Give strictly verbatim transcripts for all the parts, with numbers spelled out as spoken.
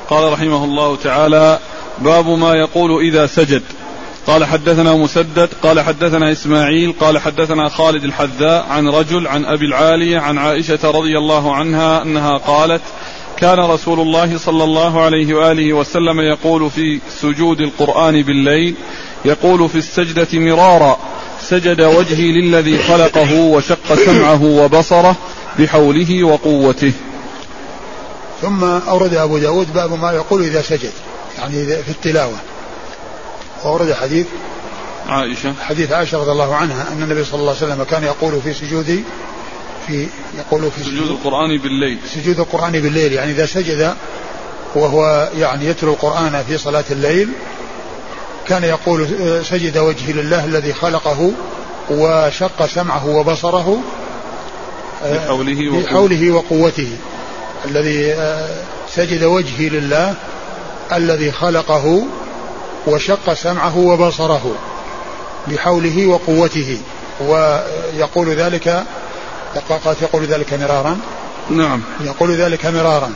قال رحمه الله تعالى: باب ما يقول إذا سجد. قال حدثنا مسدد قال حدثنا إسماعيل قال حدثنا خالد الحذاء عن رجل عن أبي العالية عن عائشة رضي الله عنها أنها قالت: كان رسول الله صلى الله عليه وآله وسلم يقول في سجود القرآن بالليل، يقول في السجدة مرارا: سجد وجهي للذي خلقه وشق سمعه وبصره بحوله وقوته. ثم أورد أبو داود باب ما يقول إذا سجد، يعني في التلاوة. وأورد حديث عائشة حديث عائشة رضي الله عنها أن النبي صلى الله عليه وسلم كان يقول في سجود في يقول في سجود القرآن بالليل سجود القرآن بالليل يعني إذا سجد وهو يعني يتلو القرآن في صلاة الليل كان يقول: سجد وجهي لله الذي خلقه وشق سمعه وبصره بحوله, بحوله وقوته. الذي سجد وجهي لله الذي خلقه وشق سمعه وبصره بحوله وقوته. ويقول ذلك قد يقول ذلك مرارا. نعم يقول ذلك مرارا.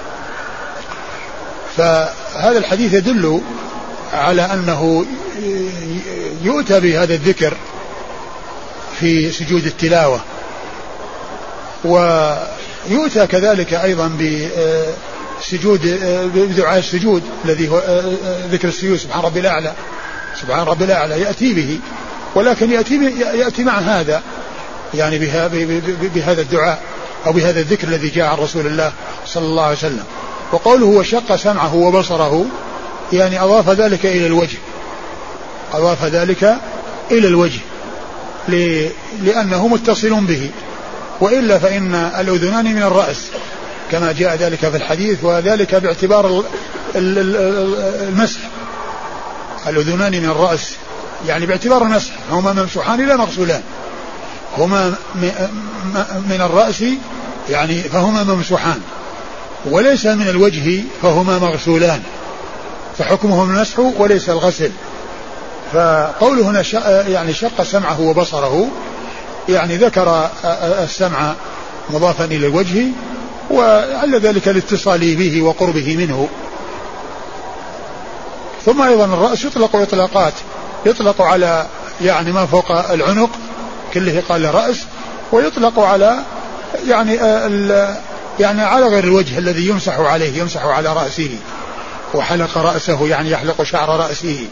فهذا الحديث يدل على أنه يؤتى بهذا الذكر في سجود التلاوة، ويؤتى كذلك أيضا بسجود بدعاء السجود الذي هو ذكر السجود سبحان ربي الأعلى سبحان ربي الأعلى يأتي به، ولكن يأتي, يأتي مع هذا يعني بهذا الدعاء أو بهذا الذكر الذي جاء عن رسول الله صلى الله عليه وسلم. وقوله وشق سمعه وبصره يعني أضاف ذلك إلى الوجه أضاف ذلك إلى الوجه لأنه متصل به، وإلا فإن الأذنان من الرأس كما جاء ذلك في الحديث، وذلك باعتبار المسح. الأذنان من الرأس يعني باعتبار المسح، هما ممسوحان لا مغسولان، هما من الرأس يعني فهما ممسوحان، وليس من الوجه فهما مغسولان، فحكمهم المسح وليس الغسل. فقوله هنا يعني شق سمعه وبصره يعني ذكر السمع مضافا إلى الوجه، وعلى ذلك الاتصال به وقربه منه. ثم أيضا الرأس يطلق إطلاقات، يطلق على يعني ما فوق العنق كله قال رأس، ويطلق على يعني يعني على غير الوجه الذي يمسح عليه، يمسح على رأسه. وحلق رأسه يعني يحلق شعر رأسه.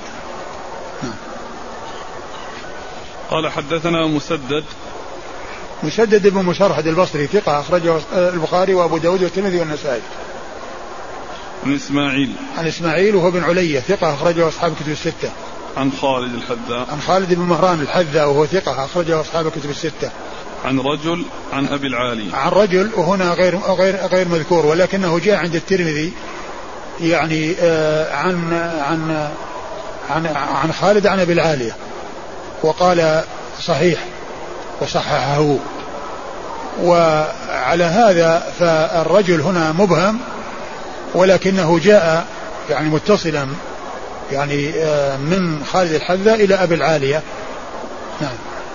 قال حدثنا مسدد مسدد بن مشرحد البصري ثقة أخرجه البخاري وأبو داود والترمذي والنسائي. عن إسماعيل عن إسماعيل وهو بن علية ثقة أخرجه أصحاب الكتب الستة. عن خالد الحذاء عن خالد بن مهران الحذاء وهو ثقة أخرجه أصحاب الكتب الستة. عن رجل عن أبي العالي عن رجل وهنا غير غير غير مذكور، ولكنه جاء عند الترمذي يعني آه عن عن عن عن خالد عن أبي العالية، وقال صحيح وصححه. وعلى هذا فالرجل هنا مبهم، ولكنه جاء يعني متصلا يعني من خالد الحذاء إلى أبي العالية. نعم.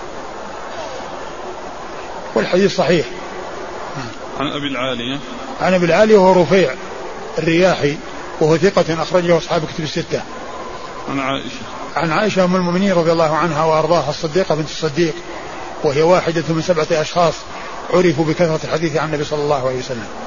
والحديث صحيح. نعم. عن أبي العالية عن أبي العالية وهو رفيع الرياحي وهو ثقة أخرجه أصحاب كتب الستة. عن عائشة عن عائشة أم المؤمنين رضي الله عنها وأرضاها الصديقة بنت الصديق، وهي واحدة من سبعة أشخاص عرفوا بكثرة الحديث عن النبي صلى الله عليه وسلم.